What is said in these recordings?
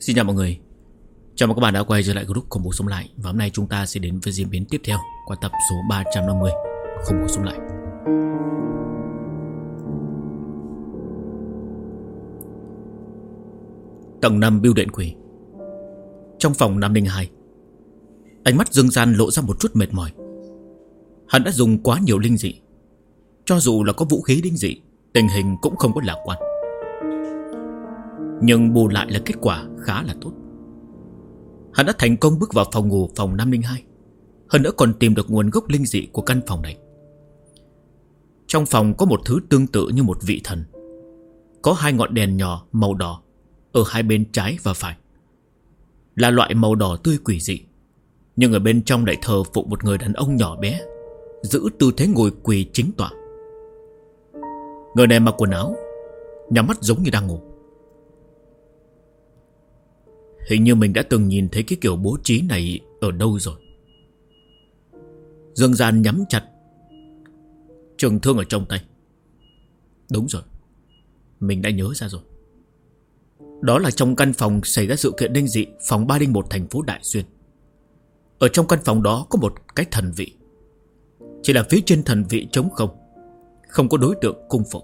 Xin chào mọi người. Chào mừng các bạn đã quay trở lại group Khủng Bố Sống Lại. Và hôm nay chúng ta sẽ đến với diễn biến tiếp theo qua tập số 350 Khủng Bố Sống Lại. Tầng 5 bưu điện quỷ. Trong phòng 502, ánh mắt Dương Gian lộ ra một chút mệt mỏi. Hắn đã dùng quá nhiều linh dị. Cho dù là có vũ khí linh dị, tình hình cũng không có lạc quan. Nhưng bù lại là kết quả khá là tốt. Hắn đã thành công bước vào phòng ngủ phòng 502. Hơn nữa còn tìm được nguồn gốc linh dị của căn phòng này. Trong phòng có một thứ tương tự như một vị thần. Có hai ngọn đèn nhỏ màu đỏ ở hai bên trái và phải. Là loại màu đỏ tươi quỷ dị. Nhưng ở bên trong lại thờ phụng một người đàn ông nhỏ bé, giữ tư thế ngồi quỳ chính tọa. Người này mặc quần áo, nhắm mắt giống như đang ngủ. Hình như mình đã từng nhìn thấy cái kiểu bố trí này ở đâu rồi. Dương Gian nhắm chặt trường thương ở trong tay. Đúng rồi, mình đã nhớ ra rồi. Đó là trong căn phòng xảy ra sự kiện linh dị, phòng 301 thành phố Đại Xuyên. Ở trong căn phòng đó có một cái thần vị. Chỉ là phía trên thần vị trống không, không có đối tượng cung phụng.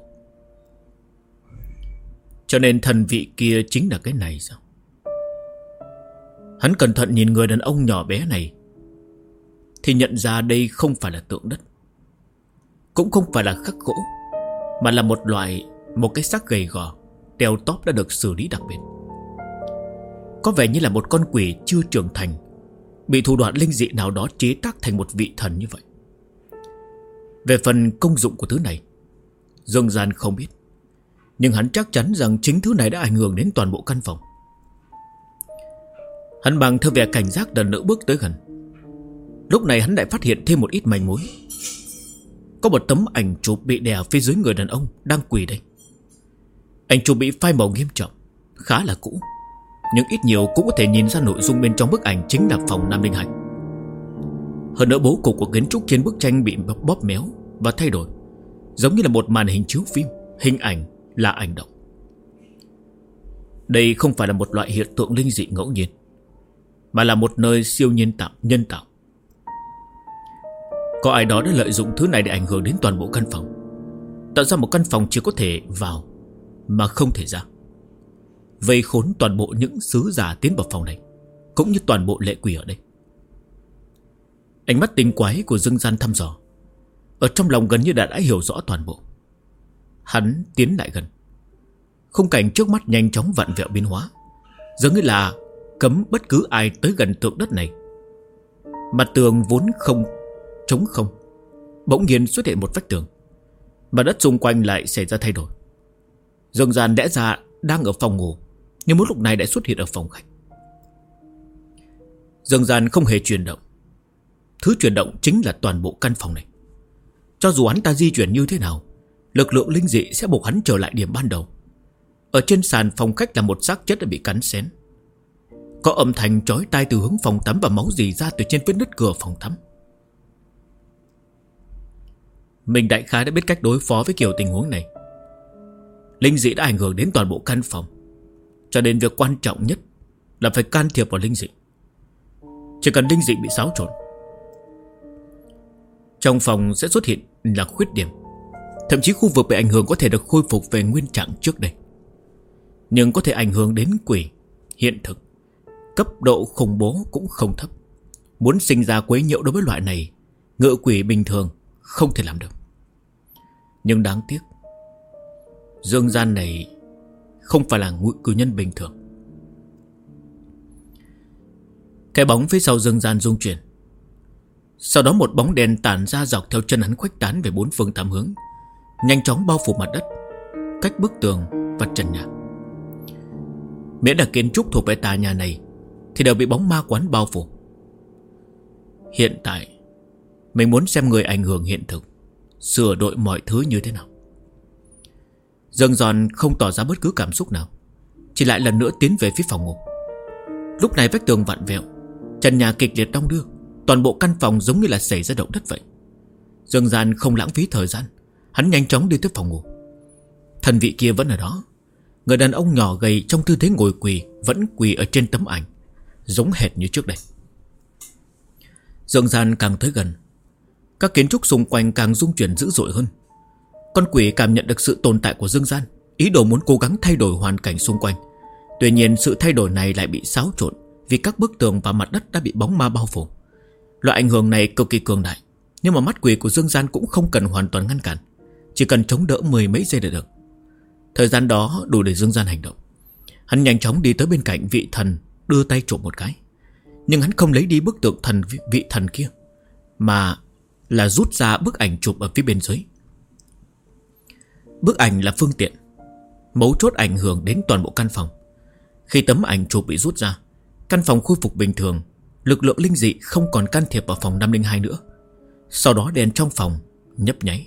Cho nên thần vị kia chính là cái này sao? Hắn cẩn thận nhìn người đàn ông nhỏ bé này thì nhận ra đây không phải là tượng đất, cũng không phải là khắc gỗ, mà là một cái xác gầy gò, teo tóp đã được xử lý đặc biệt. Có vẻ như là một con quỷ chưa trưởng thành, bị thủ đoạn linh dị nào đó chế tác thành một vị thần như vậy. Về phần công dụng của thứ này, Dương Gian không biết, nhưng hắn chắc chắn rằng chính thứ này đã ảnh hưởng đến toàn bộ căn phòng. Hắn bằng theo vẻ cảnh giác lần nữa bước tới gần. Lúc này hắn lại phát hiện thêm một ít manh mối. Có một tấm ảnh chụp bị đè phía dưới người đàn ông đang quỳ đây. Ảnh chụp bị phai màu nghiêm trọng, khá là cũ, nhưng ít nhiều cũng có thể nhìn ra nội dung bên trong bức ảnh chính là phòng 502. Hơn nữa bố cục của kiến trúc trên bức tranh bị bóp méo và thay đổi, giống như là một màn hình chiếu phim. Hình ảnh là ảnh động. Đây không phải là một loại hiện tượng linh dị ngẫu nhiên, mà là một nơi siêu nhân tạo. Có ai đó đã lợi dụng thứ này để ảnh hưởng đến toàn bộ căn phòng, tạo ra một căn phòng chỉ có thể vào mà không thể ra, vây khốn toàn bộ những sứ giả tiến vào phòng này, cũng như toàn bộ lệ quỷ ở đây. Ánh mắt tinh quái của Dương Gian thăm dò, ở trong lòng gần như đã hiểu rõ toàn bộ. Hắn tiến lại gần. Khung cảnh trước mắt nhanh chóng vặn vẹo biến hóa, giống như là cấm bất cứ ai tới gần tượng đất này. Mặt tường vốn trống không, bỗng nhiên xuất hiện một vách tường. Mặt đất xung quanh lại xảy ra thay đổi. Dương Gian lẽ ra đang ở phòng ngủ, nhưng mỗi lúc này đã xuất hiện ở phòng khách. Dương Gian không hề chuyển động. Thứ chuyển động chính là toàn bộ căn phòng này. Cho dù hắn ta di chuyển như thế nào, lực lượng linh dị sẽ buộc hắn trở lại điểm ban đầu. Ở trên sàn phòng khách là một xác chết đã bị cắn xén. Có âm thanh chói tai từ hướng phòng tắm và máu rỉ ra từ trên vết nứt cửa phòng tắm. Mình đại khái đã biết cách đối phó với kiểu tình huống này. Linh dị đã ảnh hưởng đến toàn bộ căn phòng, cho nên việc quan trọng nhất là phải can thiệp vào linh dị. Chỉ cần linh dị bị xáo trộn, trong phòng sẽ xuất hiện là khuyết điểm. Thậm chí khu vực bị ảnh hưởng có thể được khôi phục về nguyên trạng trước đây, nhưng có thể ảnh hưởng đến quỷ hiện thực. Cấp độ khủng bố cũng không thấp. Muốn sinh ra quấy nhiễu đối với loại này, ngự quỷ bình thường không thể làm được. Nhưng đáng tiếc, Dương Gian này không phải là ngự cử nhân bình thường. Cái bóng phía sau Dương Gian rung chuyển. Sau đó một bóng đèn tản ra dọc theo chân hắn khuếch tán về bốn phương tám hướng, nhanh chóng bao phủ mặt đất, cách bức tường và trần nhà. Miễn là kiến trúc thuộc về tòa nhà này thì đều bị bóng ma quán bao phủ. Hiện tại mình muốn xem người ảnh hưởng hiện thực sửa đổi mọi thứ như thế nào. Dương Gian không tỏ ra bất cứ cảm xúc nào, chỉ lại lần nữa tiến về phía phòng ngủ. Lúc này vách tường vặn vẹo, trần nhà kịch liệt đong đưa, toàn bộ căn phòng giống như là xảy ra động đất vậy. Dương Gian không lãng phí thời gian, hắn nhanh chóng đi tới phòng ngủ. Thần vị kia vẫn ở đó, Người đàn ông nhỏ gầy trong tư thế ngồi quỳ vẫn quỳ ở trên tấm ảnh, giống hệt như trước đây. Dương gian càng tới gần, các kiến trúc xung quanh càng rung chuyển dữ dội hơn. Con quỷ cảm nhận được sự tồn tại của dương gian, ý đồ muốn cố gắng thay đổi hoàn cảnh xung quanh. Tuy nhiên sự thay đổi này lại bị xáo trộn, vì các bức tường và mặt đất đã bị bóng ma bao phủ. Loại ảnh hưởng này cực kỳ cường đại, nhưng mà mắt quỷ của dương gian cũng không cần hoàn toàn ngăn cản, chỉ cần chống đỡ 10 mấy giây là được. Thời gian đó đủ để dương gian hành động. Hắn nhanh chóng đi tới bên cạnh vị thần, đưa tay trộm một cái. Nhưng hắn không lấy đi bức tượng vị thần kia, mà là rút ra bức ảnh chụp ở phía bên dưới. Bức ảnh là phương tiện, mấu chốt ảnh hưởng đến toàn bộ căn phòng. Khi tấm ảnh chụp bị rút ra, căn phòng khôi phục bình thường, lực lượng linh dị không còn can thiệp vào phòng 502 nữa. Sau đó đèn trong phòng nhấp nháy,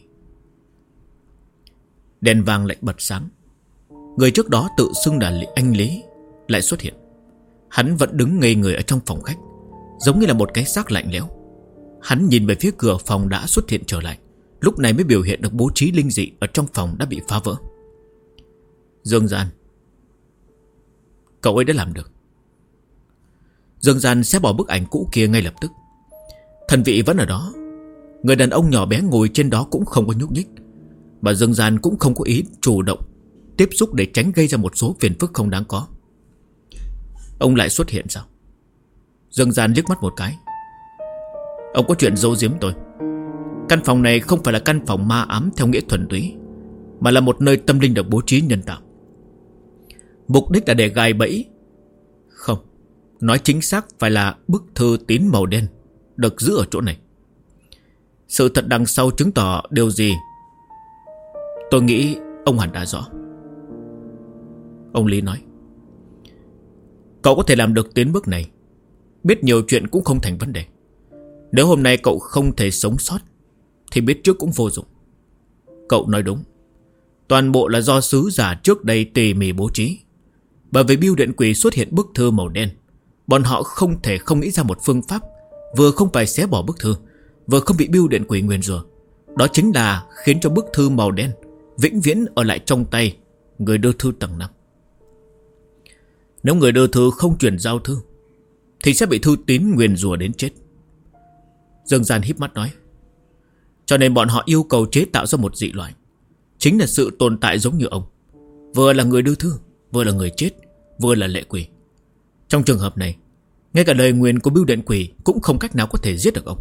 đèn vàng lại bật sáng. Người trước đó tự xưng là anh Lý lại xuất hiện. Hắn vẫn đứng ngây người ở trong phòng khách, giống như là một cái xác lạnh lẽo. Hắn nhìn về phía cửa phòng đã xuất hiện trở lại, lúc này mới biểu hiện được bố trí linh dị ở trong phòng đã bị phá vỡ. Dương gian, cậu ấy đã làm được. Dương gian xé bỏ bức ảnh cũ kia ngay lập tức. Thần vị vẫn ở đó, người đàn ông nhỏ bé ngồi trên đó cũng không có nhúc nhích, mà Dương gian cũng không có ý chủ động tiếp xúc để tránh gây ra một số phiền phức không đáng có. Ông lại xuất hiện sao? Dương gian liếc mắt một cái. Ông có chuyện giấu giếm tôi. Căn phòng này không phải là căn phòng ma ám theo nghĩa thuần túy, mà là một nơi tâm linh được bố trí nhân tạo. Mục đích là để gài bẫy. Không, nói chính xác phải là bức thư tín màu đen được giữ ở chỗ này. Sự thật đằng sau chứng tỏ điều gì, tôi nghĩ ông hẳn đã rõ. Ông Lý nói, cậu có thể làm được đến bước này, biết nhiều chuyện cũng không thành vấn đề. Nếu hôm nay cậu không thể sống sót thì biết trước cũng vô dụng. Cậu nói đúng, toàn bộ là do sứ giả trước đây tỉ mỉ bố trí. Bởi vì bưu điện quỷ xuất hiện bức thư màu đen, bọn họ không thể không nghĩ ra một phương pháp, vừa không phải xé bỏ bức thư, vừa không bị bưu điện quỷ nguyền rủa. Đó chính là khiến cho bức thư màu đen vĩnh viễn ở lại trong tay người đưa thư tầng 5. Nếu người đưa thư không chuyển giao thư thì sẽ bị thư tín nguyền rủa đến chết. Dương gian híp mắt nói, cho nên bọn họ yêu cầu chế tạo ra một dị loại, chính là sự tồn tại giống như ông, vừa là người đưa thư, vừa là người chết, vừa là lệ quỷ. Trong trường hợp này, ngay cả lời nguyền của bưu điện quỷ cũng không cách nào có thể giết được ông.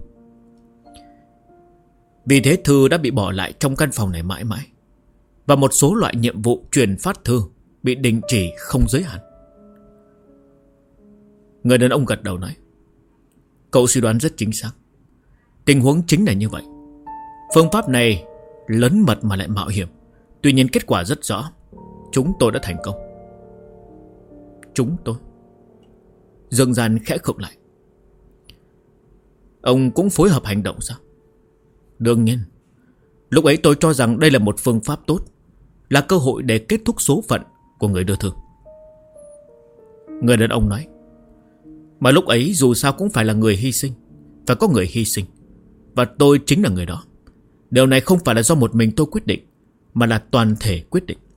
Vì thế thư đã bị bỏ lại trong căn phòng này mãi mãi, và một số loại nhiệm vụ truyền phát thư bị đình chỉ không giới hạn. Người đàn ông gật đầu nói, cậu suy đoán rất chính xác. Tình huống chính là như vậy. Phương pháp này lớn mật mà lại mạo hiểm, tuy nhiên kết quả rất rõ. Chúng tôi đã thành công. Chúng tôi? Dương gian khẽ khựng lại. Ông cũng phối hợp hành động sao? Đương nhiên. Lúc ấy tôi cho rằng đây là một phương pháp tốt, là cơ hội để kết thúc số phận của người đưa thư. Người đàn ông nói, mà lúc ấy dù sao cũng phải là người hy sinh, phải có người hy sinh, và tôi chính là người đó. Điều này không phải là do một mình tôi quyết định, mà là toàn thể quyết định.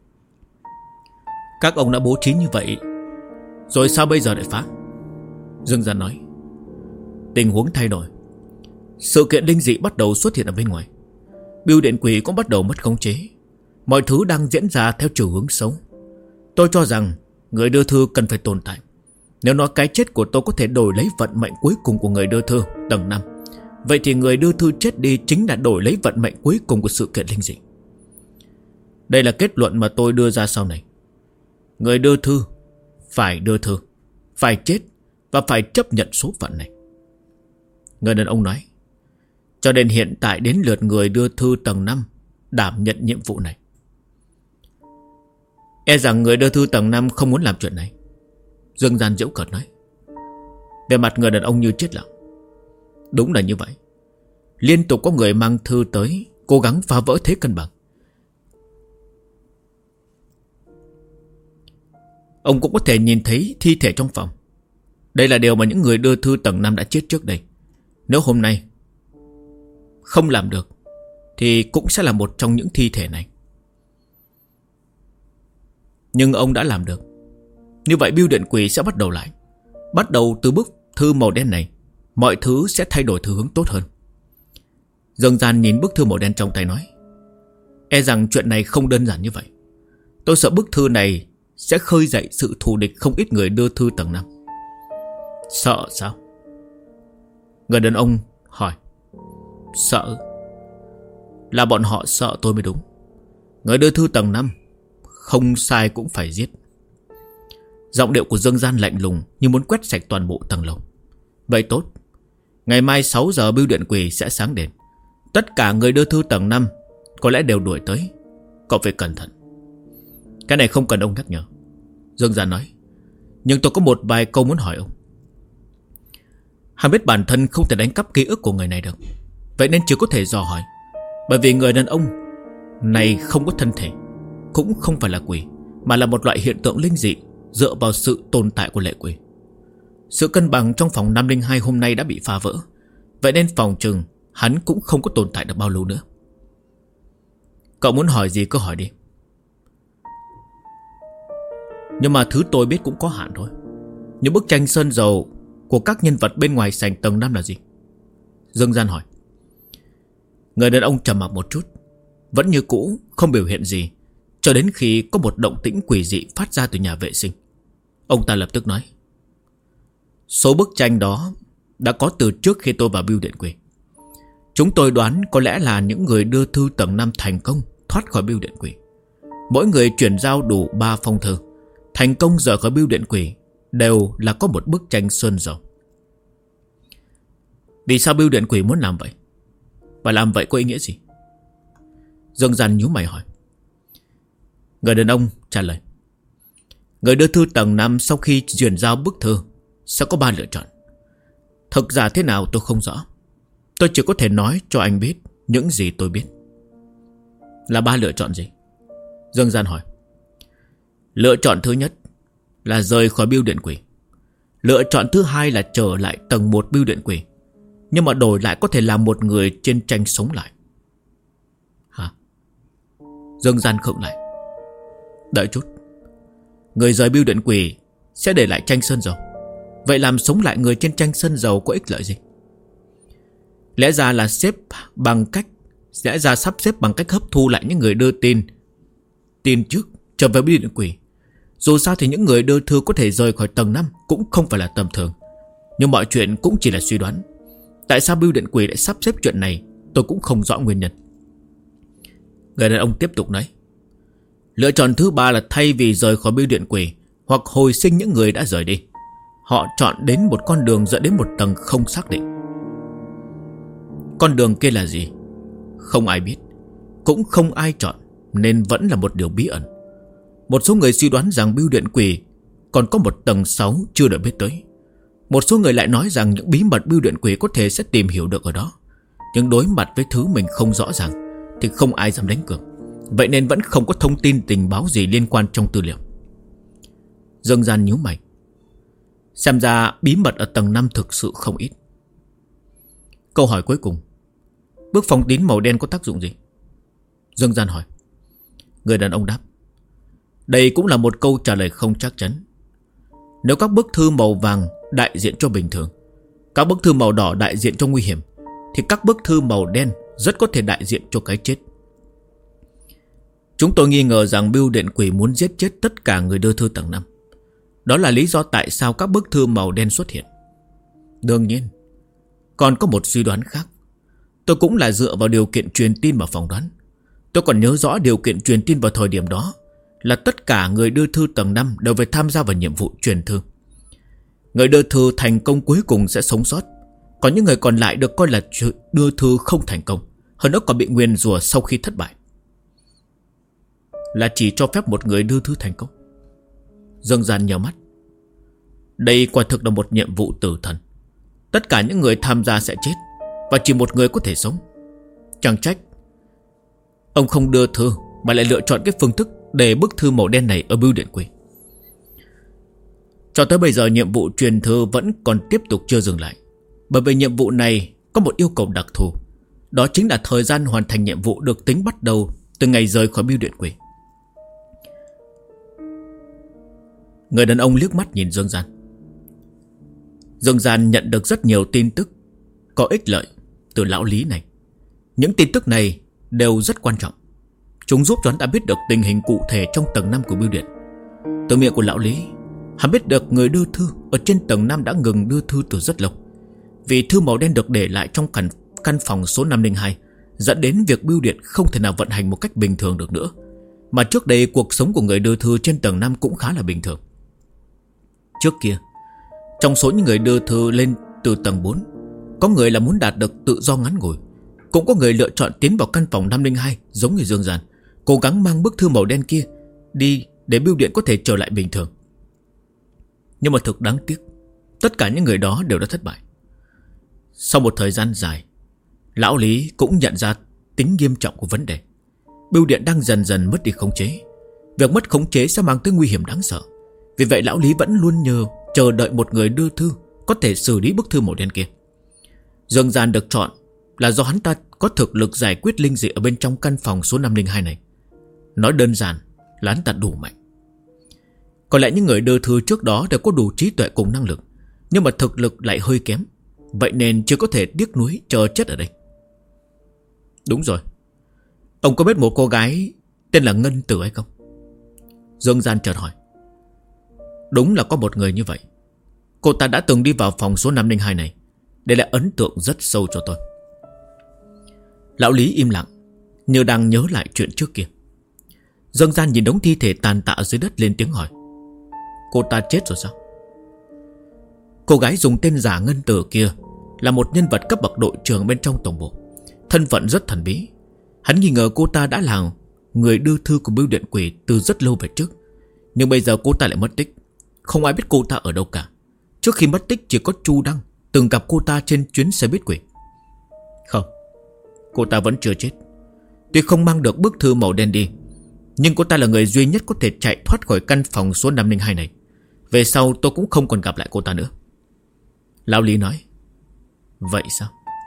Các ông đã bố trí như vậy, rồi sao bây giờ lại phá? Dương gian nói, tình huống thay đổi. Sự kiện linh dị bắt đầu xuất hiện ở bên ngoài. Bưu điện quỷ cũng bắt đầu mất khống chế. Mọi thứ đang diễn ra theo chiều hướng xấu. Tôi cho rằng người đưa thư cần phải tồn tại. Nếu nói cái chết của tôi có thể đổi lấy vận mệnh cuối cùng của người đưa thư tầng 5, vậy thì người đưa thư chết đi chính là đổi lấy vận mệnh cuối cùng của sự kiện linh dị. Đây là kết luận mà tôi đưa ra sau này. Người đưa thư, phải chết và phải chấp nhận số phận này. Người đàn ông nói, cho nên hiện tại đến lượt người đưa thư tầng 5 đảm nhận nhiệm vụ này. E rằng người đưa thư tầng 5 không muốn làm chuyện này. Dương gian giễu cợt nói. Về mặt người đàn ông như chết lặng. Đúng là như vậy. Liên tục có người mang thư tới, cố gắng phá vỡ thế cân bằng. Ông cũng có thể nhìn thấy thi thể trong phòng. Đây là điều mà những người đưa thư tầng 5 đã chết trước đây. Nếu hôm nay không làm được thì cũng sẽ là một trong những thi thể này. Nhưng ông đã làm được. Như vậy bưu điện quỷ sẽ bắt đầu lại. Bắt đầu từ bức thư màu đen này, mọi thứ sẽ thay đổi theo hướng tốt hơn. Dương Gian nhìn bức thư màu đen trong tay nói: E rằng chuyện này không đơn giản như vậy. Tôi sợ bức thư này sẽ khơi dậy sự thù địch không ít người đưa thư tầng 5. Sợ sao? Người đàn ông hỏi. Sợ? Là bọn họ sợ tôi mới đúng. Người đưa thư tầng 5 không sai cũng phải giết. Giọng điệu của Dương Gian lạnh lùng như muốn quét sạch toàn bộ tầng lầu. Vậy tốt, ngày mai 6 giờ bưu điện quỷ sẽ sáng đèn. Tất cả người đưa thư tầng 5 có lẽ đều đuổi tới. Cậu phải cẩn thận. Cái này không cần ông nhắc nhở, Dương Gian nói. Nhưng tôi có một vài câu muốn hỏi ông. Hắn biết bản thân không thể đánh cắp ký ức của người này được, vậy nên chỉ có thể dò hỏi. Bởi vì người đàn ông này không có thân thể, cũng không phải là quỷ, mà là một loại hiện tượng linh dị dựa vào sự tồn tại của lệ quỷ. Sự cân bằng trong phòng 502 hôm nay đã bị phá vỡ, vậy nên phòng chừng hắn cũng không có tồn tại được bao lâu nữa. Cậu muốn hỏi gì cứ hỏi đi. Nhưng mà thứ tôi biết cũng có hạn thôi. Những bức tranh sơn dầu của các nhân vật bên ngoài sảnh tầng 5 là gì? Dương Gian hỏi. Người đàn ông trầm mặc một chút, vẫn như cũ không biểu hiện gì, cho đến khi có một động tĩnh quỷ dị phát ra từ nhà vệ sinh. Ông ta lập tức nói: Số bức tranh đó đã có từ trước khi tôi vào bưu điện quỷ. Chúng tôi đoán có lẽ là những người đưa thư tầng 5 thành công thoát khỏi bưu điện quỷ. Mỗi người chuyển giao đủ 3 phong thư, thành công rời khỏi bưu điện quỷ, đều là có một bức tranh sơn dầu. Vì sao bưu điện quỷ muốn làm vậy? Và làm vậy có ý nghĩa gì? Dương Gian nhíu mày hỏi. Người đàn ông trả lời. Người đưa thư tầng 5 sau khi chuyển giao bức thư sẽ có 3 lựa chọn. Thực ra thế nào tôi không rõ. Tôi chỉ có thể nói cho anh biết những gì tôi biết. Là 3 lựa chọn gì? Dương Gian hỏi. Lựa chọn thứ nhất là rời khỏi bưu điện quỷ. Lựa chọn thứ hai là trở lại tầng 1 bưu điện quỷ, nhưng mà đổi lại có thể làm một người trên tranh sống lại. Hả? Dương Gian khựng lại. Đợi chút. Người rời bưu điện quỷ sẽ để lại tranh sơn dầu. Vậy làm sống lại người trên tranh sơn dầu có ích lợi gì? Lẽ ra là sắp xếp bằng cách hấp thu lại những người đưa tin trước trở về bưu điện quỷ. Dù sao thì những người đưa thư có thể rời khỏi tầng 5 cũng không phải là tầm thường. Nhưng mọi chuyện cũng chỉ là suy đoán. Tại sao bưu điện quỷ lại sắp xếp chuyện này tôi cũng không rõ nguyên nhân. Người đàn ông tiếp tục nói. Lựa chọn thứ 3 là thay vì rời khỏi bưu điện quỷ hoặc hồi sinh những người đã rời đi, họ chọn đến một con đường dẫn đến một tầng không xác định. Con đường kia là gì? Không ai biết, cũng không ai chọn, nên vẫn là một điều bí ẩn. Một số người suy đoán rằng bưu điện quỷ còn có một tầng 6 chưa được biết tới. Một số người lại nói rằng những bí mật bưu điện quỷ có thể sẽ tìm hiểu được ở đó. Nhưng đối mặt với thứ mình không rõ ràng thì không ai dám đánh cược. Vậy nên vẫn không có thông tin tình báo gì liên quan trong tư liệu. Dương Gian nhíu mày. Xem ra bí mật ở tầng 5 thực sự không ít. Câu hỏi cuối cùng. Bức phong tín màu đen có tác dụng gì? Dương Gian hỏi. Người đàn ông đáp. Đây cũng là một câu trả lời không chắc chắn. Nếu các bức thư màu vàng đại diện cho bình thường, các bức thư màu đỏ đại diện cho nguy hiểm, thì các bức thư màu đen rất có thể đại diện cho cái chết. Chúng tôi nghi ngờ rằng bưu điện quỷ muốn giết chết tất cả người đưa thư tầng 5. Đó là lý do tại sao các bức thư màu đen xuất hiện. Đương nhiên, còn có một suy đoán khác. Tôi cũng là dựa vào điều kiện truyền tin mà phỏng đoán. Tôi còn nhớ rõ điều kiện truyền tin vào thời điểm đó là tất cả người đưa thư tầng 5 đều phải tham gia vào nhiệm vụ truyền thư. Người đưa thư thành công cuối cùng sẽ sống sót, còn những người còn lại được coi là đưa thư không thành công, hơn nữa còn bị nguyền rủa sau khi thất bại. Là chỉ cho phép một người đưa thư thành công? Dương Gian nhíu mắt. Đây quả thực là một nhiệm vụ tử thần. Tất cả những người tham gia sẽ chết, và chỉ một người có thể sống. Chẳng trách ông không đưa thư mà lại lựa chọn cái phương thức để bức thư màu đen này ở bưu điện quỷ. Cho tới bây giờ nhiệm vụ truyền thư vẫn còn tiếp tục chưa dừng lại. Bởi vì nhiệm vụ này có một yêu cầu đặc thù. Đó chính là thời gian hoàn thành nhiệm vụ được tính bắt đầu từ ngày rời khỏi bưu điện quỷ. Người đàn ông liếc mắt nhìn Dương Gian. Dương Gian nhận được rất nhiều tin tức có ích lợi từ lão Lý này. Những tin tức này đều rất quan trọng. Chúng giúp cho hắn đã biết được tình hình cụ thể trong tầng 5 của bưu điện. Từ miệng của lão Lý, hắn biết được người đưa thư ở trên tầng 5 đã ngừng đưa thư từ rất lâu, vì thư màu đen được để lại trong căn phòng số 502, dẫn đến việc bưu điện không thể nào vận hành một cách bình thường được nữa. Mà trước đây cuộc sống của người đưa thư trên tầng 5 cũng khá là bình thường. Trước kia, trong số những người đưa thư lên từ tầng 4, có người là muốn đạt được tự do ngắn ngủi, cũng có người lựa chọn tiến vào căn phòng 502 giống như Dương Gian, cố gắng mang bức thư màu đen kia đi để bưu điện có thể trở lại bình thường. Nhưng mà thực đáng tiếc, tất cả những người đó đều đã thất bại. Sau một thời gian dài, lão Lý cũng nhận ra tính nghiêm trọng của vấn đề. Bưu điện đang dần dần mất đi khống chế. Việc mất khống chế sẽ mang tới nguy hiểm đáng sợ. Vì vậy lão Lý vẫn luôn chờ đợi một người đưa thư có thể xử lý bức thư màu đen kia. Dương Gian được chọn là do hắn ta có thực lực giải quyết linh dị ở bên trong căn phòng số 502 này. Nói đơn giản là hắn ta đủ mạnh. Còn lại những người đưa thư trước đó đều có đủ trí tuệ cùng năng lực, nhưng mà thực lực lại hơi kém. Vậy nên chưa có thể tiếc nuối chờ chết ở đây. Đúng rồi, ông có biết một cô gái tên là Ngân Tử hay không? Dương Gian chợt hỏi. Đúng là có một người như vậy. Cô ta đã từng đi vào phòng số 502 này, để lại ấn tượng rất sâu cho tôi. Lão Lý im lặng, như đang nhớ lại chuyện trước kia. Dương Gian nhìn đống thi thể tàn tạ dưới đất lên tiếng hỏi. Cô ta chết rồi sao? Cô gái dùng tên giả Ngân Tử kia là một nhân vật cấp bậc đội trưởng bên trong tổng bộ, thân phận rất thần bí. Hắn nghi ngờ cô ta đã là người đưa thư của bưu điện quỷ từ rất lâu về trước. Nhưng bây giờ cô ta lại mất tích, không ai biết cô ta ở đâu cả. Trước khi mất tích chỉ có Chu Đăng từng gặp cô ta trên chuyến xe buýt quỷ. Không, cô ta vẫn chưa chết. Tuy không mang được bức thư màu đen đi, nhưng cô ta là người duy nhất có thể chạy thoát khỏi căn phòng số 502 này. Về sau tôi cũng không còn gặp lại cô ta nữa. Lão Lý nói. Vậy sao?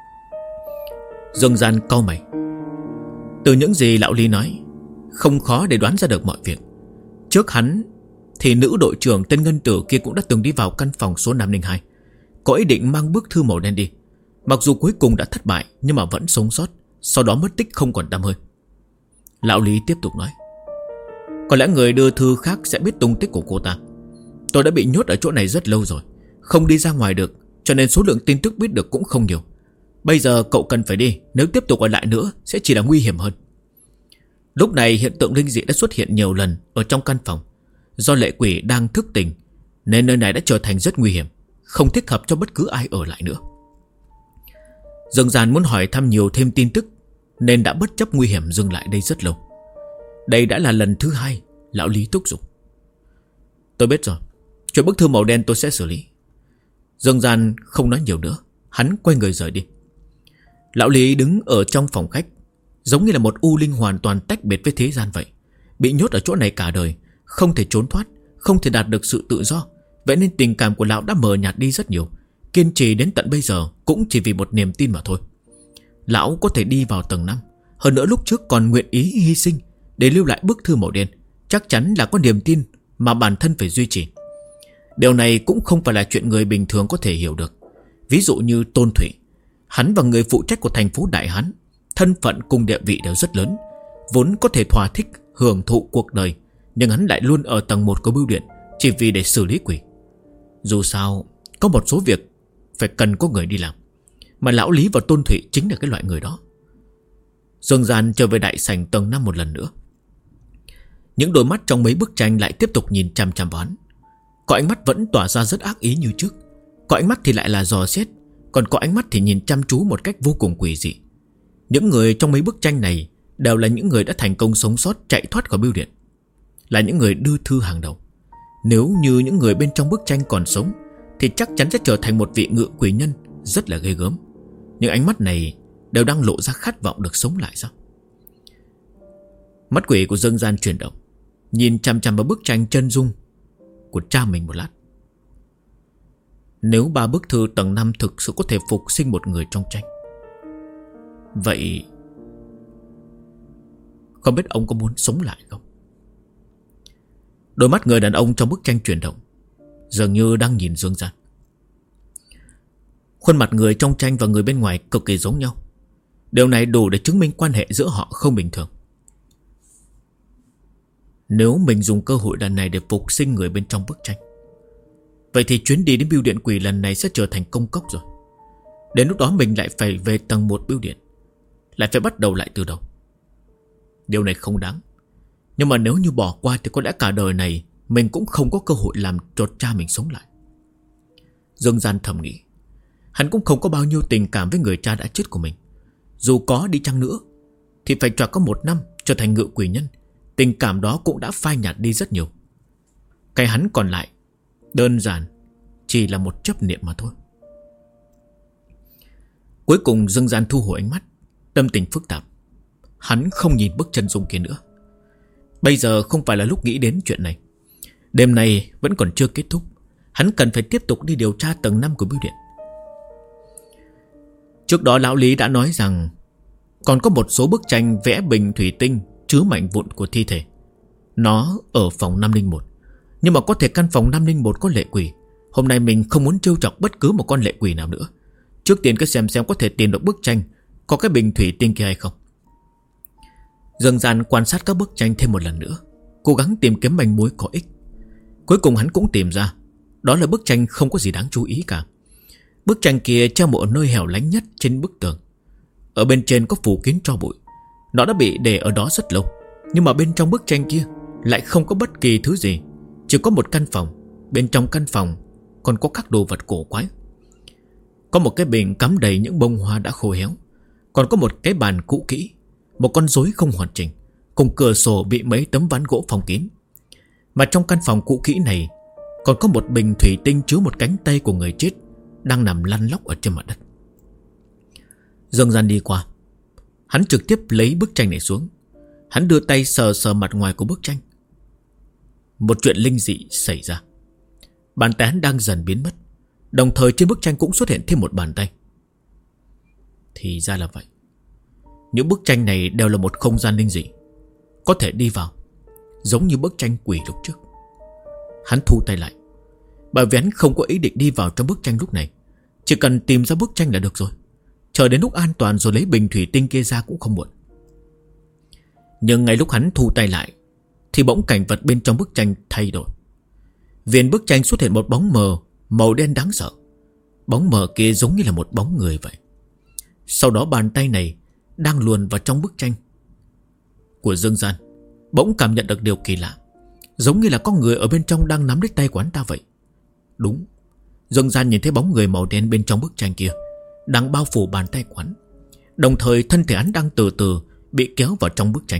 Dương Gian cau mày. Từ những gì lão Lý nói, không khó để đoán ra được mọi việc. Trước hắn thì nữ đội trưởng tên Ngân Tử kia cũng đã từng đi vào căn phòng số 502, có ý định mang bức thư màu đen đi. Mặc dù cuối cùng đã thất bại, nhưng mà vẫn sống sót, sau đó mất tích không còn tăm hơi. Lão Lý tiếp tục nói. Có lẽ người đưa thư khác sẽ biết tung tích của cô ta. Tôi đã bị nhốt ở chỗ này rất lâu rồi, không đi ra ngoài được, cho nên số lượng tin tức biết được cũng không nhiều. Bây giờ cậu cần phải đi, nếu tiếp tục ở lại nữa sẽ chỉ là nguy hiểm hơn. Lúc này hiện tượng linh dị đã xuất hiện nhiều lần ở trong căn phòng. Do lệ quỷ đang thức tỉnh nên nơi này đã trở thành rất nguy hiểm, không thích hợp cho bất cứ ai ở lại nữa. Dương Gian muốn hỏi thăm nhiều thêm tin tức, nên đã bất chấp nguy hiểm dừng lại đây rất lâu. Đây đã là lần thứ 2 lão Lý thúc giục. Tôi biết rồi, chuyện bức thư màu đen tôi sẽ xử lý. Dương Gian không nói nhiều nữa, hắn quay người rời đi. Lão Lý đứng ở trong phòng khách, giống như là một u linh hoàn toàn tách biệt với thế gian vậy. Bị nhốt ở chỗ này cả đời, không thể trốn thoát, không thể đạt được sự tự do. Vậy nên tình cảm của lão đã mờ nhạt đi rất nhiều. Kiên trì đến tận bây giờ cũng chỉ vì một niềm tin mà thôi. Lão có thể đi vào tầng 5, hơn nữa lúc trước còn nguyện ý hy sinh để lưu lại bức thư màu đen, chắc chắn là có niềm tin mà bản thân phải duy trì. Điều này cũng không phải là chuyện người bình thường có thể hiểu được. Ví dụ như Tôn Thụy, hắn và người phụ trách của thành phố Đại Hán, thân phận cùng địa vị đều rất lớn, vốn có thể thỏa thích hưởng thụ cuộc đời, nhưng hắn lại luôn ở tầng 1 của bưu điện chỉ vì để xử lý quỷ. Dù sao, có một số việc phải cần có người đi làm, mà lão Lý và Tôn Thụy chính là cái loại người đó. Dương Gian trở về đại sảnh tầng 5 một lần nữa. Những đôi mắt trong mấy bức tranh lại tiếp tục nhìn chằm chằm vào hắn. Có ánh mắt vẫn tỏa ra rất ác ý như trước, có ánh mắt thì lại là dò xét, còn có ánh mắt thì nhìn chăm chú một cách vô cùng quỷ dị. Những người trong mấy bức tranh này đều là những người đã thành công sống sót chạy thoát khỏi bưu điện, là những người đưa thư hàng đầu. Nếu như những người bên trong bức tranh còn sống thì chắc chắn sẽ trở thành một vị ngự quỷ nhân rất là ghê gớm. Những ánh mắt này đều đang lộ ra khát vọng được sống lại sao? Mắt quỷ của Dương Gian chuyển động, nhìn chằm chằm vào bức tranh chân dung của cha mình một lát. Nếu 3 bức thư tầng 5 thực sự có thể phục sinh một người trong tranh, vậy không biết ông có muốn sống lại không? Đôi mắt người đàn ông trong bức tranh chuyển động, dường như đang nhìn Dương Gian. Khuôn mặt người trong tranh và người bên ngoài cực kỳ giống nhau. Điều này đủ để chứng minh quan hệ giữa họ không bình thường. Nếu mình dùng cơ hội lần này để phục sinh người bên trong bức tranh, vậy thì chuyến đi đến bưu điện quỷ lần này sẽ trở thành công cốc rồi. Đến lúc đó mình lại phải về tầng 1 bưu điện, lại phải bắt đầu lại từ đầu. Điều này không đáng. Nhưng mà nếu như bỏ qua thì có lẽ cả đời này mình cũng không có cơ hội làm cho cha mình sống lại. Dương Gian thầm nghĩ. Hắn cũng không có bao nhiêu tình cảm với người cha đã chết của mình. Dù có đi chăng nữa thì phải trải qua 1 năm trở thành ngự quỷ nhân, tình cảm đó cũng đã phai nhạt đi rất nhiều. Cái hắn còn lại đơn giản chỉ là một chấp niệm mà thôi. Cuối cùng Dương Gian thu hồi ánh mắt, tâm tình phức tạp. Hắn không nhìn bức chân dung kia nữa. Bây giờ không phải là lúc nghĩ đến chuyện này. Đêm nay vẫn còn chưa kết thúc. Hắn cần phải tiếp tục đi điều tra tầng 5 của bưu điện. Trước đó lão Lý đã nói rằng còn có một số bức tranh vẽ bình thủy tinh chứa mảnh vụn của thi thể. Nó ở phòng 501. Nhưng mà có thể căn phòng 501 có lệ quỷ. Hôm nay mình không muốn trêu chọc bất cứ một con lệ quỷ nào nữa. Trước tiên cứ xem có thể tìm được bức tranh có cái bình thủy tinh kia hay không. Dương Gian quan sát các bức tranh thêm một lần nữa, cố gắng tìm kiếm manh mối có ích. Cuối cùng hắn cũng tìm ra, đó là bức tranh không có gì đáng chú ý cả. Bức tranh kia treo một nơi hẻo lánh nhất trên bức tường. Ở bên trên có phủ kín tro bụi. Nó đã bị để ở đó rất lâu. Nhưng mà bên trong bức tranh kia lại không có bất kỳ thứ gì. Chỉ có một căn phòng. Bên trong căn phòng còn có các đồ vật cổ quái. Có một cái bình cắm đầy những bông hoa đã khô héo. Còn có một cái bàn cũ kỹ, một con rối không hoàn chỉnh, cùng cửa sổ bị mấy tấm ván gỗ phong kín. Mà trong căn phòng cũ kỹ này còn có một bình thủy tinh chứa một cánh tay của người chết đang nằm lăn lóc ở trên mặt đất. Dương Gian đi qua, hắn trực tiếp lấy bức tranh này xuống. Hắn đưa tay sờ sờ mặt ngoài của bức tranh. Một chuyện linh dị xảy ra. Bàn tay hắn đang dần biến mất. Đồng thời trên bức tranh cũng xuất hiện thêm một bàn tay. Thì ra là vậy. Những bức tranh này đều là một không gian linh dị, có thể đi vào, giống như bức tranh quỷ lúc trước. Hắn thu tay lại, bởi vì hắn không có ý định đi vào trong bức tranh lúc này. Chỉ cần tìm ra bức tranh là được rồi. Chờ đến lúc an toàn rồi lấy bình thủy tinh kia ra cũng không muộn. Nhưng ngay lúc hắn thu tay lại thì bỗng cảnh vật bên trong bức tranh thay đổi. Viền bức tranh xuất hiện một bóng mờ màu đen đáng sợ. Bóng mờ kia giống như là một bóng người vậy. Sau đó bàn tay này đang luồn vào trong bức tranh của Dương Gian bỗng cảm nhận được điều kỳ lạ, giống như là có người ở bên trong đang nắm lấy tay của hắn ta vậy. Đúng, Dương Gian nhìn thấy bóng người màu đen bên trong bức tranh kia đang bao phủ bàn tay của hắn. Đồng thời thân thể hắn đang từ từ bị kéo vào trong bức tranh.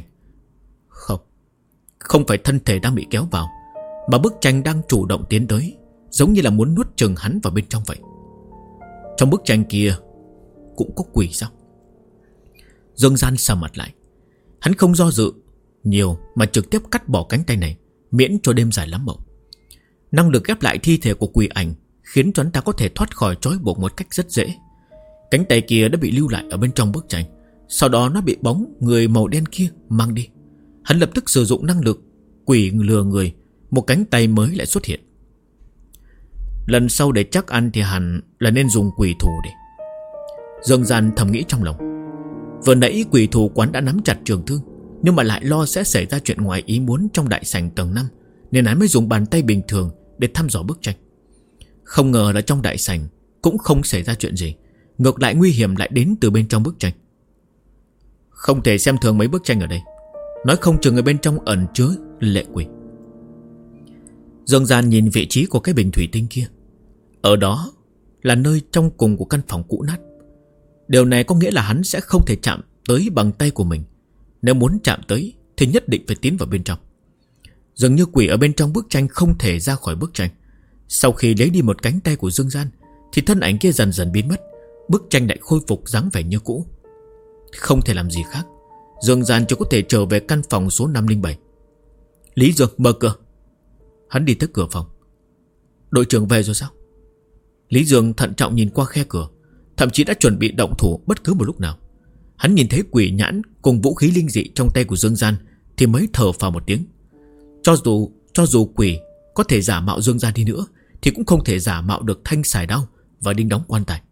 Không phải thân thể đang bị kéo vào, mà bức tranh đang chủ động tiến tới, giống như là muốn nuốt chửng hắn vào bên trong vậy. Trong bức tranh kia cũng có quỷ sao? Dương Gian sầm mặt lại. Hắn không do dự nhiều mà trực tiếp cắt bỏ cánh tay này, miễn cho đêm dài lắm mộng. Năng lực ghép lại thi thể của quỷ ảnh khiến cho hắn ta có thể thoát khỏi trói buộc một cách rất dễ. Cánh tay kia đã bị lưu lại ở bên trong bức tranh. Sau đó nó bị bóng người màu đen kia mang đi. Hắn lập tức sử dụng năng lực quỷ lừa người. Một cánh tay mới lại xuất hiện. Lần sau để chắc ăn thì hẳn là nên dùng quỷ thủ đi. Dương Gian thầm nghĩ trong lòng. Vừa nãy quỷ thủ quán đã nắm chặt trường thương, nhưng mà lại lo sẽ xảy ra chuyện ngoài ý muốn trong đại sảnh tầng 5, nên hắn mới dùng bàn tay bình thường để thăm dò bức tranh. Không ngờ là trong đại sảnh cũng không xảy ra chuyện gì, ngược lại nguy hiểm lại đến từ bên trong bức tranh. Không thể xem thường mấy bức tranh ở đây, nói không chừng ở bên trong ẩn chứa lệ quỷ. Dương Gian nhìn vị trí của cái bình thủy tinh kia. Ở đó là nơi trong cùng của căn phòng cũ nát. Điều này có nghĩa là hắn sẽ không thể chạm tới bằng tay của mình. Nếu muốn chạm tới thì nhất định phải tiến vào bên trong. Dường như quỷ ở bên trong bức tranh không thể ra khỏi bức tranh. Sau khi lấy đi một cánh tay của Dương Gian thì thân ảnh kia dần dần biến mất. Bức tranh lại khôi phục dáng vẻ như cũ. Không thể làm gì khác, Dương Gian chỉ có thể trở về căn phòng số 507. Lý Dương mở cửa. Hắn đi tới cửa phòng. Đội trưởng về rồi sao? Lý Dương thận trọng nhìn qua khe cửa, thậm chí đã chuẩn bị động thủ bất cứ một lúc nào. Hắn nhìn thấy quỷ nhãn cùng vũ khí linh dị trong tay của Dương Gian thì mới thở phào một tiếng. Cho dù Cho dù quỷ có thể giả mạo Dương Gia đi nữa thì cũng không thể giả mạo được thanh xài đao và đinh đóng quan tài.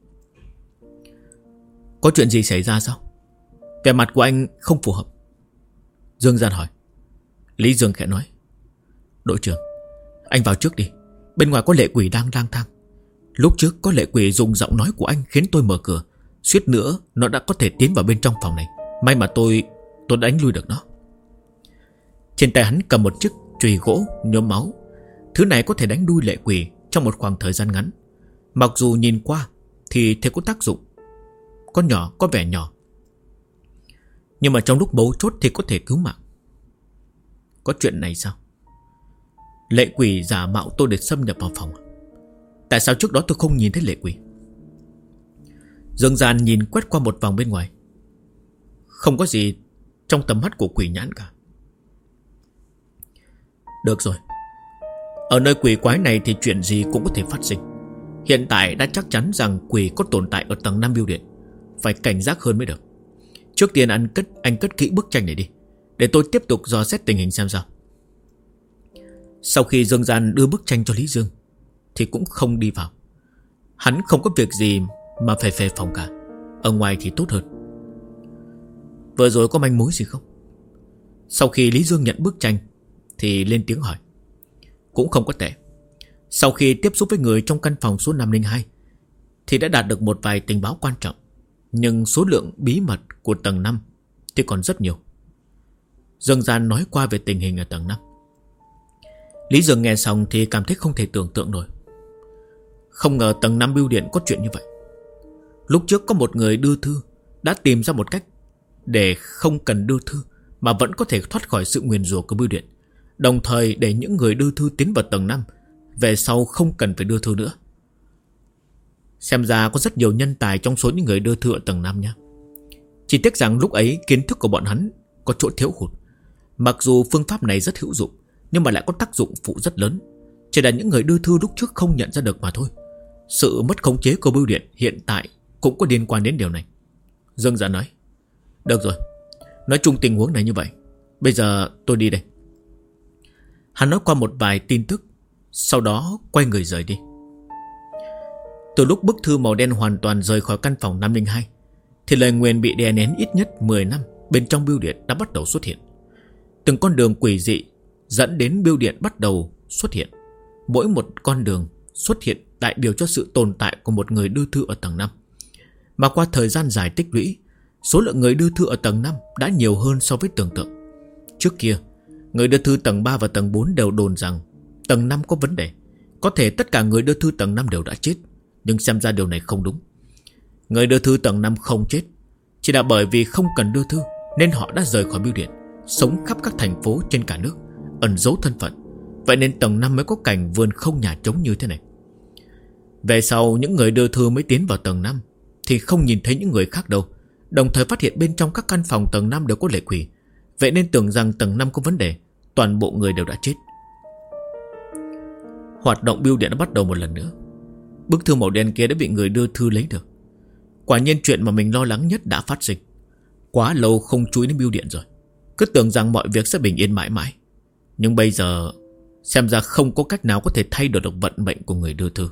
Có chuyện gì xảy ra sao? Vẻ mặt của anh không phù hợp. Dương Gian hỏi. Lý Dương khẽ nói. Đội trưởng, anh vào trước đi. Bên ngoài có lệ quỷ đang lang thang. Lúc trước có lệ quỷ dùng giọng nói của anh khiến tôi mở cửa. Suýt nữa nó đã có thể tiến vào bên trong phòng này. May mà tôi đánh lui được nó. Trên tay hắn cầm một chiếc chùy gỗ nhuốm máu. Thứ này có thể đánh đuôi lệ quỷ trong một khoảng thời gian ngắn. Mặc dù nhìn qua thì thấy có tác dụng, có vẻ nhỏ, nhưng mà trong lúc bấu chốt thì có thể cứu mạng. Có chuyện này sao? Lệ quỷ giả mạo tôi để xâm nhập vào phòng. Tại sao trước đó tôi không nhìn thấy lệ quỷ? Dương Gian nhìn quét qua một vòng bên ngoài. Không có gì trong tầm mắt của quỷ nhãn cả. Được rồi, ở nơi quỷ quái này thì chuyện gì cũng có thể phát sinh. Hiện tại đã chắc chắn rằng quỷ có tồn tại ở tầng 5 bưu điện. Phải cảnh giác hơn mới được. Trước tiên anh cất kỹ bức tranh này đi, để tôi tiếp tục dò xét tình hình xem sao. Sau khi Dương Gian đưa bức tranh cho Lý Dương thì cũng không đi vào. Hắn không có việc gì mà phải về phòng cả. Ở ngoài thì tốt hơn. Vừa rồi có manh mối gì không? Sau khi Lý Dương nhận bức tranh thì lên tiếng hỏi. Cũng không có tệ. Sau khi tiếp xúc với người trong căn phòng số 502 thì đã đạt được một vài tình báo quan trọng. Nhưng số lượng bí mật của tầng 5 thì còn rất nhiều. Dương Gian nói qua về tình hình ở tầng 5. Lý Dương nghe xong thì cảm thấy không thể tưởng tượng nổi. Không ngờ tầng 5 bưu điện có chuyện như vậy. Lúc trước có một người đưa thư đã tìm ra một cách để không cần đưa thư mà vẫn có thể thoát khỏi sự nguyền rủa của bưu điện. Đồng thời để những người đưa thư tiến vào tầng 5 về sau không cần phải đưa thư nữa. Xem ra có rất nhiều nhân tài trong số những người đưa thư ở tầng 5 nha. Chỉ tiếc rằng lúc ấy kiến thức của bọn hắn có chỗ thiếu hụt. Mặc dù phương pháp này rất hữu dụng, nhưng mà lại có tác dụng phụ rất lớn. Chỉ là những người đưa thư lúc trước không nhận ra được mà thôi. Sự mất khống chế của bưu điện hiện tại cũng có liên quan đến điều này. Dương Dạ nói. Được rồi, nói chung tình huống này như vậy. Bây giờ tôi đi đây. Hắn nói qua một vài tin tức, sau đó quay người rời đi. Từ lúc bức thư màu đen hoàn toàn rời khỏi căn phòng 502 thì lời nguyền bị đè nén ít nhất 10 năm bên trong bưu điện đã bắt đầu xuất hiện. Từng con đường quỷ dị dẫn đến bưu điện bắt đầu xuất hiện. Mỗi một con đường xuất hiện đại biểu cho sự tồn tại của một người đưa thư ở tầng 5. Mà qua thời gian dài tích lũy, số lượng người đưa thư ở tầng 5 đã nhiều hơn so với tưởng tượng. Trước kia, người đưa thư tầng 3 và tầng 4 đều đồn rằng tầng 5 có vấn đề. Có thể tất cả người đưa thư tầng 5 đều đã chết. Nhưng xem ra điều này không đúng. Người đưa thư tầng 5 không chết, chỉ là bởi vì không cần đưa thư nên họ đã rời khỏi bưu điện, sống khắp các thành phố trên cả nước, ẩn giấu thân phận. Vậy nên tầng 5 mới có cảnh vườn không nhà trống như thế này. Về sau những người đưa thư mới tiến vào tầng 5 thì không nhìn thấy những người khác đâu. Đồng thời phát hiện bên trong các căn phòng tầng 5 đều có lệ quỷ. Vậy nên tưởng rằng tầng 5 có vấn đề. Toàn bộ người đều đã chết. Hoạt động bưu điện đã bắt đầu một lần nữa. Bức thư màu đen kia đã bị người đưa thư lấy được. Quả nhiên chuyện mà mình lo lắng nhất đã phát sinh. Quá lâu không chú ý đến bưu điện rồi. Cứ tưởng rằng mọi việc sẽ bình yên mãi mãi. Nhưng bây giờ xem ra không có cách nào có thể thay đổi được vận mệnh của người đưa thư.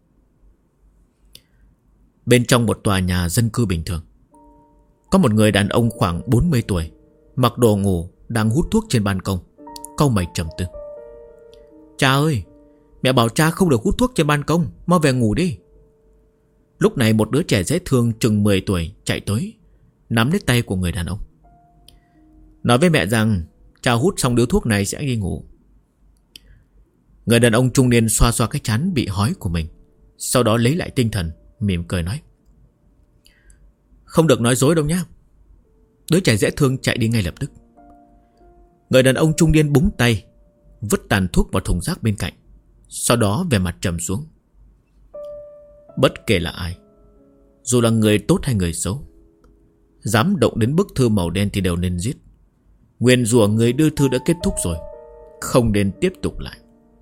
Bên trong một tòa nhà dân cư bình thường, có một người đàn ông khoảng 40 tuổi, mặc đồ ngủ, đang hút thuốc trên ban công, cau mày trầm tư. Cha ơi, mẹ bảo cha không được hút thuốc trên ban công, mau về ngủ đi. Lúc này một đứa trẻ dễ thương chừng 10 tuổi chạy tới, nắm lấy tay của người đàn ông. Nói với mẹ rằng cha hút xong điếu thuốc này sẽ đi ngủ. Người đàn ông trung niên xoa xoa cái trán bị hói của mình, sau đó lấy lại tinh thần, mỉm cười nói. Không được nói dối đâu nhá. Đứa trẻ dễ thương chạy đi ngay lập tức. Người đàn ông trung niên búng tay, vứt tàn thuốc vào thùng rác bên cạnh, sau đó về mặt trầm xuống. Bất kể là ai, dù là người tốt hay người xấu, dám động đến bức thư màu đen thì đều nên giết. Nguyền rủa người đưa thư đã kết thúc rồi, không nên tiếp tục lại.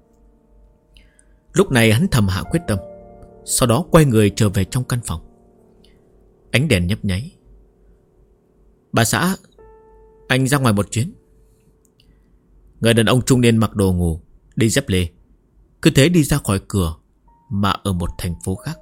Lúc này hắn thầm hạ quyết tâm, sau đó quay người trở về trong căn phòng. Ánh đèn nhấp nháy. Bà xã, anh ra ngoài một chuyến. Người đàn ông trung niên mặc đồ ngủ Đi dép lê, cứ thế đi ra khỏi cửa, mà ở một thành phố khác.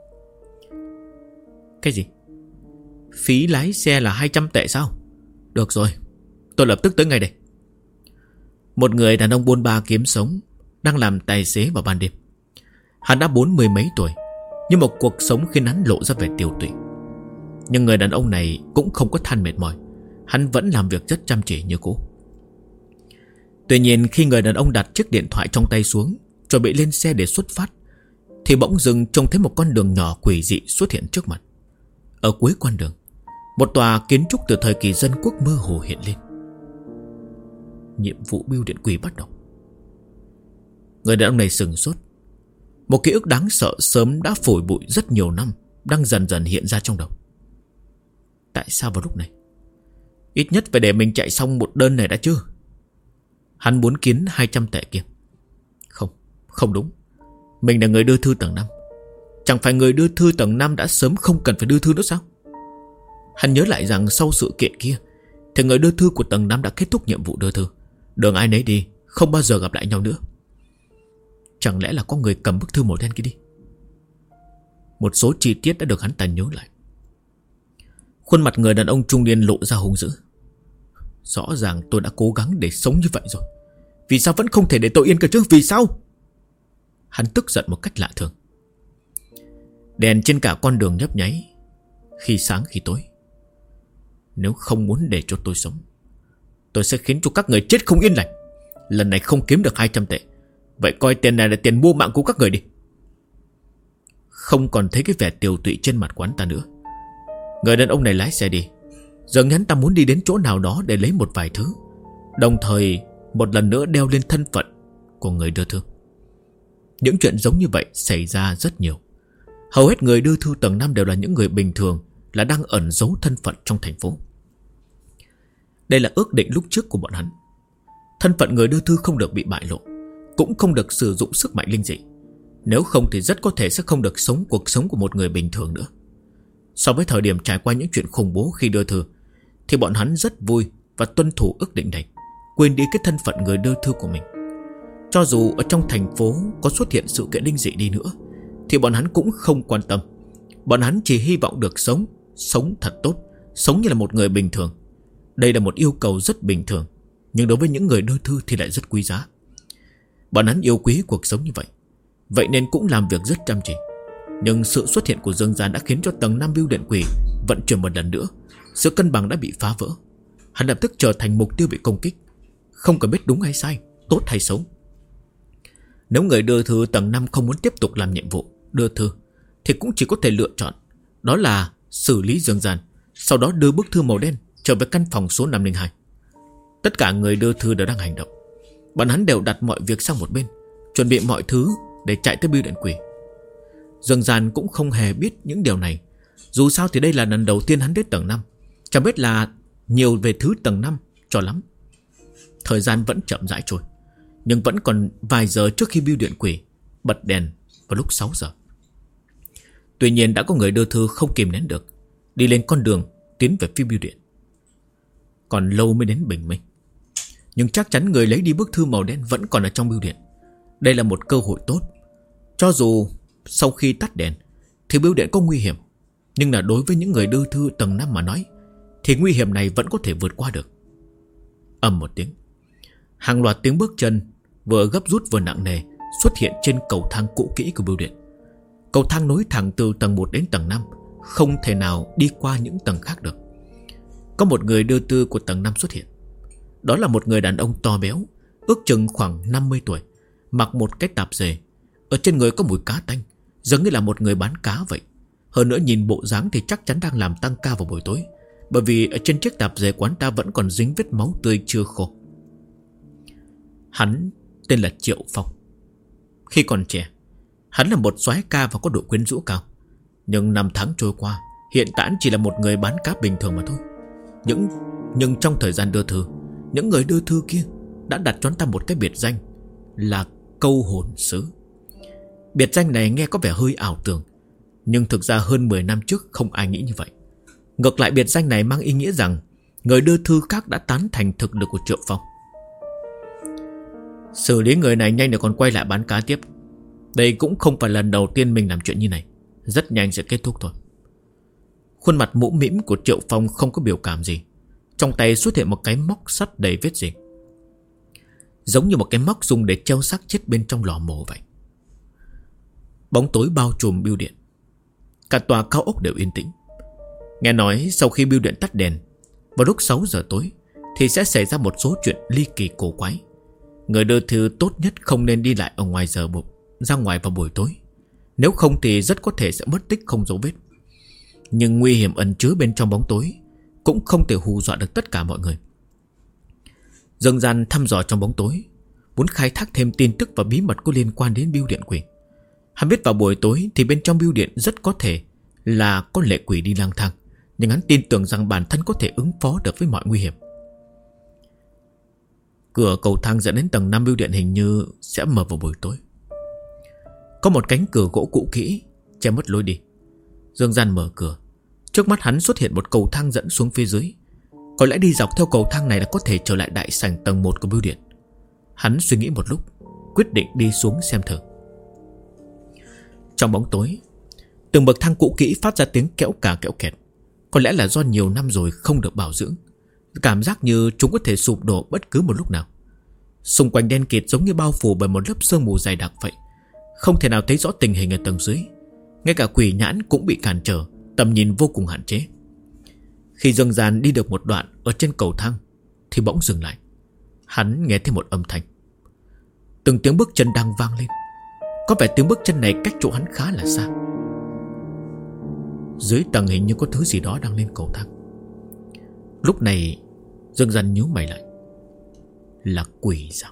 Cái gì? Phí lái xe là 200 tệ sao? Được rồi, tôi lập tức tới ngay đây. Một người đàn ông buôn ba kiếm sống, đang làm tài xế vào ban đêm. Hắn đã 40 mấy tuổi, nhưng một cuộc sống khiến hắn lộ ra vẻ tiều tụy. Nhưng người đàn ông này cũng không có than mệt mỏi. Hắn vẫn làm việc rất chăm chỉ như cũ. Tuy nhiên khi người đàn ông đặt chiếc điện thoại trong tay xuống, chuẩn bị lên xe để xuất phát, thì bỗng dưng trông thấy một con đường nhỏ quỷ dị xuất hiện trước mặt. Ở cuối con đường, một tòa kiến trúc từ thời kỳ dân quốc mơ hồ hiện lên. Nhiệm vụ bưu điện quỷ bắt đầu. Người đàn ông này sừng sốt. Một ký ức đáng sợ sớm đã phủi bụi rất nhiều năm đang dần dần hiện ra trong đầu. Tại sao vào lúc này? Ít nhất phải để mình chạy xong một đơn này đã chưa? Hắn muốn kiếm 200 tệ kia. Không đúng. Mình là người đưa thư tầng 5. Chẳng phải người đưa thư tầng 5 đã sớm không cần phải đưa thư nữa sao? Hắn nhớ lại rằng sau sự kiện kia thì người đưa thư của tầng 5 đã kết thúc nhiệm vụ đưa thư. Đường ai nấy đi, không bao giờ gặp lại nhau nữa. Chẳng lẽ là có người cầm bức thư màu đen kia đi? Một số chi tiết đã được hắn ta nhớ lại. Khuôn mặt người đàn ông trung niên lộ ra hung dữ. Rõ ràng tôi đã cố gắng để sống như vậy rồi, vì sao vẫn không thể để tôi yên cơ chứ? Vì sao? Hắn tức giận một cách lạ thường. Đèn trên cả con đường nhấp nháy, khi sáng khi tối. Nếu không muốn để cho tôi sống, tôi sẽ khiến cho các người chết không yên lành. Lần này không kiếm được 200 tệ, vậy coi tiền này là tiền mua mạng của các người đi. Không còn thấy cái vẻ tiều tụy trên mặt quán ta nữa, người đàn ông này lái xe đi. Dường hắn ta muốn đi đến chỗ nào đó để lấy một vài thứ, đồng thời một lần nữa đeo lên thân phận của người đưa thư. Những chuyện giống như vậy xảy ra rất nhiều. Hầu hết người đưa thư tầng 5 đều là những người bình thường, là đang ẩn giấu thân phận trong thành phố. Đây là ước định lúc trước của bọn hắn. Thân phận người đưa thư không được bị bại lộ, cũng không được sử dụng sức mạnh linh dị. Nếu không thì rất có thể sẽ không được sống cuộc sống của một người bình thường nữa. So với thời điểm trải qua những chuyện khủng bố khi đưa thư, thì bọn hắn rất vui và tuân thủ ước định này, quên đi cái thân phận người đưa thư của mình. Cho dù ở trong thành phố có xuất hiện sự kiện linh dị đi nữa, thì bọn hắn cũng không quan tâm. Bọn hắn chỉ hy vọng được sống thật tốt, sống như là một người bình thường. Đây là một yêu cầu rất bình thường, nhưng đối với những người đưa thư thì lại rất quý giá. Bọn hắn yêu quý cuộc sống như vậy, vậy nên cũng làm việc rất chăm chỉ. Nhưng sự xuất hiện của Dương Gian đã khiến cho tầng 5 bưu điện quỷ vận chuyển một lần nữa. Sự cân bằng đã bị phá vỡ. Hắn lập tức trở thành mục tiêu bị công kích, không cần biết đúng hay sai, tốt hay xấu. Nếu người đưa thư tầng 5 không muốn tiếp tục làm nhiệm vụ đưa thư, thì cũng chỉ có thể lựa chọn, đó là xử lý Dương Gian, sau đó đưa bức thư màu đen trở về căn phòng số 502. Tất cả người đưa thư đều đang hành động. Bọn hắn đều đặt mọi việc sang một bên, chuẩn bị mọi thứ để chạy tới bưu điện quỷ. Dương Gian cũng không hề biết những điều này. Dù sao thì đây là lần đầu tiên hắn đến tầng 5, chẳng biết là nhiều về thứ tầng 5 cho lắm. Thời gian vẫn chậm rãi trôi, nhưng vẫn còn vài giờ trước khi bưu điện quỷ bật đèn vào lúc 6 giờ. Tuy nhiên đã có người đưa thư không kìm nén được, đi lên con đường tiến về phía bưu điện. Còn lâu mới đến bình minh, nhưng chắc chắn người lấy đi bức thư màu đen vẫn còn ở trong bưu điện. Đây là một cơ hội tốt. Cho dù sau khi tắt đèn thì bưu điện có nguy hiểm, nhưng là đối với những người đưa thư tầng 5 mà nói, thì nguy hiểm này vẫn có thể vượt qua được. Ầm một tiếng, hàng loạt tiếng bước chân vừa gấp rút vừa nặng nề xuất hiện trên cầu thang cũ kỹ của bưu điện. Cầu thang nối thẳng từ tầng 1 đến tầng 5, không thể nào đi qua những tầng khác được. Có một người đưa thư của tầng 5 xuất hiện. Đó là một người đàn ông to béo, ước chừng khoảng 50 tuổi, mặc một cái tạp dề. Ở trên người có mùi cá tanh, giống như là một người bán cá vậy. Hơn nữa nhìn bộ dáng thì chắc chắn đang làm tăng ca vào buổi tối, bởi vì ở trên chiếc tạp dề quán ta vẫn còn dính vết máu tươi chưa khô. Hắn tên là Triệu Phong. Khi còn trẻ, hắn là một soái ca và có độ quyến rũ cao. Nhưng năm tháng trôi qua, hiện tại chỉ là một người bán cá bình thường mà thôi. Nhưng trong thời gian đưa thư, những người đưa thư kia đã đặt cho hắn ta một cái biệt danh là Câu Hồn Sứ. Biệt danh này nghe có vẻ hơi ảo tưởng, nhưng thực ra hơn 10 năm trước không ai nghĩ như vậy. Ngược lại, biệt danh này mang ý nghĩa rằng người đưa thư khác đã tán thành thực lực của Triệu Phong. Xử lý người này nhanh để còn quay lại bán cá tiếp. Đây cũng không phải lần đầu tiên mình làm chuyện như này. Rất nhanh sẽ kết thúc thôi. Khuôn mặt mũm mĩm của Triệu Phong không có biểu cảm gì. Trong tay xuất hiện một cái móc sắt đầy vết gì, giống như một cái móc dùng để treo xác chết bên trong lò mổ vậy. Bóng tối bao trùm bưu điện. Cả tòa cao ốc đều yên tĩnh. Nghe nói sau khi bưu điện tắt đèn vào lúc 6 giờ tối thì sẽ xảy ra một số chuyện ly kỳ cổ quái. Người đưa thư tốt nhất không nên đi lại ở ngoài giờ ra ngoài vào buổi tối. Nếu không thì rất có thể sẽ mất tích không dấu vết. Nhưng nguy hiểm ẩn chứa bên trong bóng tối cũng không thể hù dọa được tất cả mọi người. Dương Gian thăm dò trong bóng tối, muốn khai thác thêm tin tức và bí mật có liên quan đến bưu điện quỷ. Hắn biết vào buổi tối thì bên trong bưu điện rất có thể là có lệ quỷ đi lang thang, nhưng hắn tin tưởng rằng bản thân có thể ứng phó được với mọi nguy hiểm. Cửa cầu thang dẫn đến tầng 5 bưu điện hình như sẽ mở vào buổi tối. Có một cánh cửa gỗ cũ kỹ che mất lối đi. Dương Gian mở cửa. Trước mắt hắn xuất hiện một cầu thang dẫn xuống phía dưới. Có lẽ đi dọc theo cầu thang này là có thể trở lại đại sảnh tầng 1 của bưu điện. Hắn suy nghĩ một lúc, quyết định đi xuống xem thử. Trong bóng tối, từng bậc thang cũ kỹ phát ra tiếng kéo cả kéo kẹt. Có lẽ là do nhiều năm rồi không được bảo dưỡng, cảm giác như chúng có thể sụp đổ bất cứ một lúc nào. Xung quanh đen kịt giống như bao phủ bởi một lớp sương mù dày đặc vậy, không thể nào thấy rõ tình hình ở tầng dưới. Ngay cả quỷ nhãn cũng bị cản trở, tầm nhìn vô cùng hạn chế. Khi Dương Gian đi được một đoạn ở trên cầu thang thì bỗng dừng lại. Hắn nghe thấy một âm thanh. Từng tiếng bước chân đang vang lên. Có vẻ tiếng bước chân này cách chỗ hắn khá là xa. Dưới tầng hình như có thứ gì đó đang lên cầu thang. Lúc này Dương Gian nhíu mày lại. Là quỷ sao?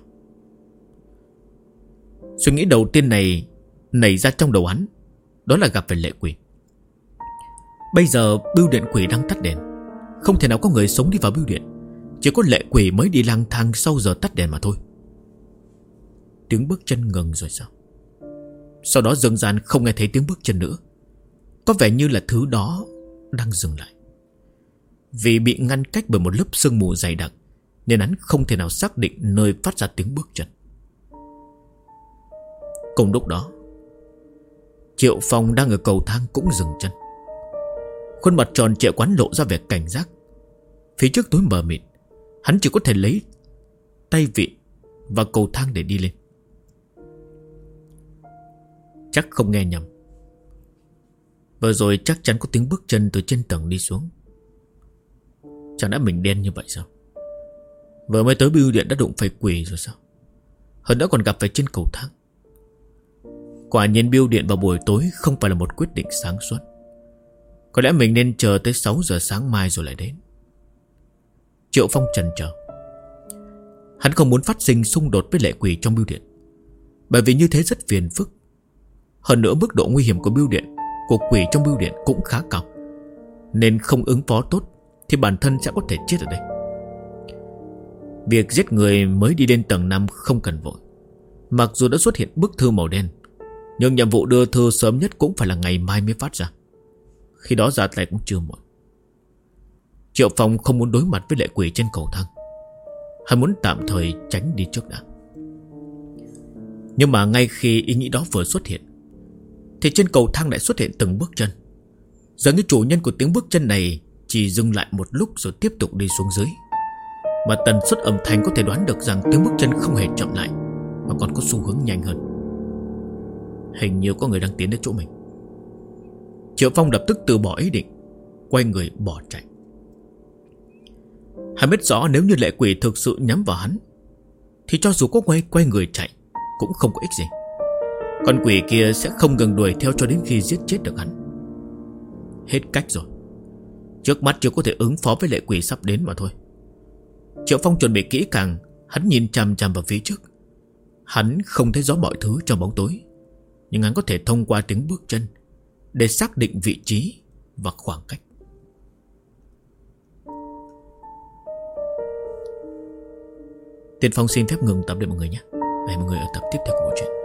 Suy nghĩ đầu tiên này nảy ra trong đầu hắn, đó là gặp phải lệ quỷ. Bây giờ bưu điện quỷ đang tắt đèn, không thể nào có người sống đi vào bưu điện. Chỉ có lệ quỷ mới đi lang thang sau giờ tắt đèn mà thôi. Tiếng bước chân ngừng rồi sao? Sau đó Dương Gian không nghe thấy tiếng bước chân nữa. Có vẻ như là thứ đó đang dừng lại. Vì bị ngăn cách bởi một lớp sương mù dày đặc nên hắn không thể nào xác định nơi phát ra tiếng bước chân. Cùng lúc đó, Triệu Phong đang ở cầu thang cũng dừng chân. Khuôn mặt tròn trịa quán lộ ra vẻ cảnh giác. Phía trước tối mờ mịt, hắn chỉ có thể lấy tay vịn và cầu thang để đi lên. Chắc không nghe nhầm, vừa rồi chắc chắn có tiếng bước chân từ trên tầng đi xuống. Chẳng đã mình đen như vậy sao? Vừa mới tới bưu điện đã đụng phải quỷ rồi sao? Hơn nữa còn gặp phải trên cầu thang. Quả nhiên bưu điện vào buổi tối không phải là một quyết định sáng suốt. Có lẽ mình nên chờ tới 6 giờ sáng mai rồi lại đến. Triệu Phong chần chờ. Hắn không muốn phát sinh xung đột với lệ quỷ trong bưu điện, bởi vì như thế rất phiền phức. Hơn nữa mức độ nguy hiểm của bưu điện, của quỷ trong bưu điện cũng khá cao, nên không ứng phó tốt thì bản thân sẽ có thể chết ở đây. Việc giết người mới đi lên tầng 5 không cần vội. Mặc dù đã xuất hiện bức thư màu đen, nhưng nhiệm vụ đưa thư sớm nhất cũng phải là ngày mai mới phát ra. Khi đó ra tay cũng chưa muộn. Triệu Phong không muốn đối mặt với lệ quỷ trên cầu thang. Hắn muốn tạm thời tránh đi trước đã. Nhưng mà ngay khi ý nghĩ đó vừa xuất hiện thì trên cầu thang lại xuất hiện từng bước chân. Dường như chủ nhân của tiếng bước chân này chỉ dừng lại một lúc rồi tiếp tục đi xuống dưới. Mà tần suất âm thanh có thể đoán được rằng tiếng bước chân không hề chậm lại, mà còn có xu hướng nhanh hơn. Hình như có người đang tiến đến chỗ mình. Triệu Phong lập tức từ bỏ ý định, quay người bỏ chạy. Hắn biết rõ nếu như lệ quỷ thực sự nhắm vào hắn thì cho dù có quay người chạy cũng không có ích gì. Con quỷ kia sẽ không ngừng đuổi theo cho đến khi giết chết được hắn. Hết cách rồi. Trước mắt chưa có thể ứng phó với lệ quỷ sắp đến mà thôi. Triệu Phong chuẩn bị kỹ càng. Hắn nhìn chằm chằm vào phía trước. Hắn không thấy rõ mọi thứ trong bóng tối, nhưng hắn có thể thông qua tiếng bước chân để xác định vị trí và khoảng cách. Tiền Phong xin phép ngừng tập để mọi người nhé. Hẹn mọi người ở tập tiếp theo của bộ truyện.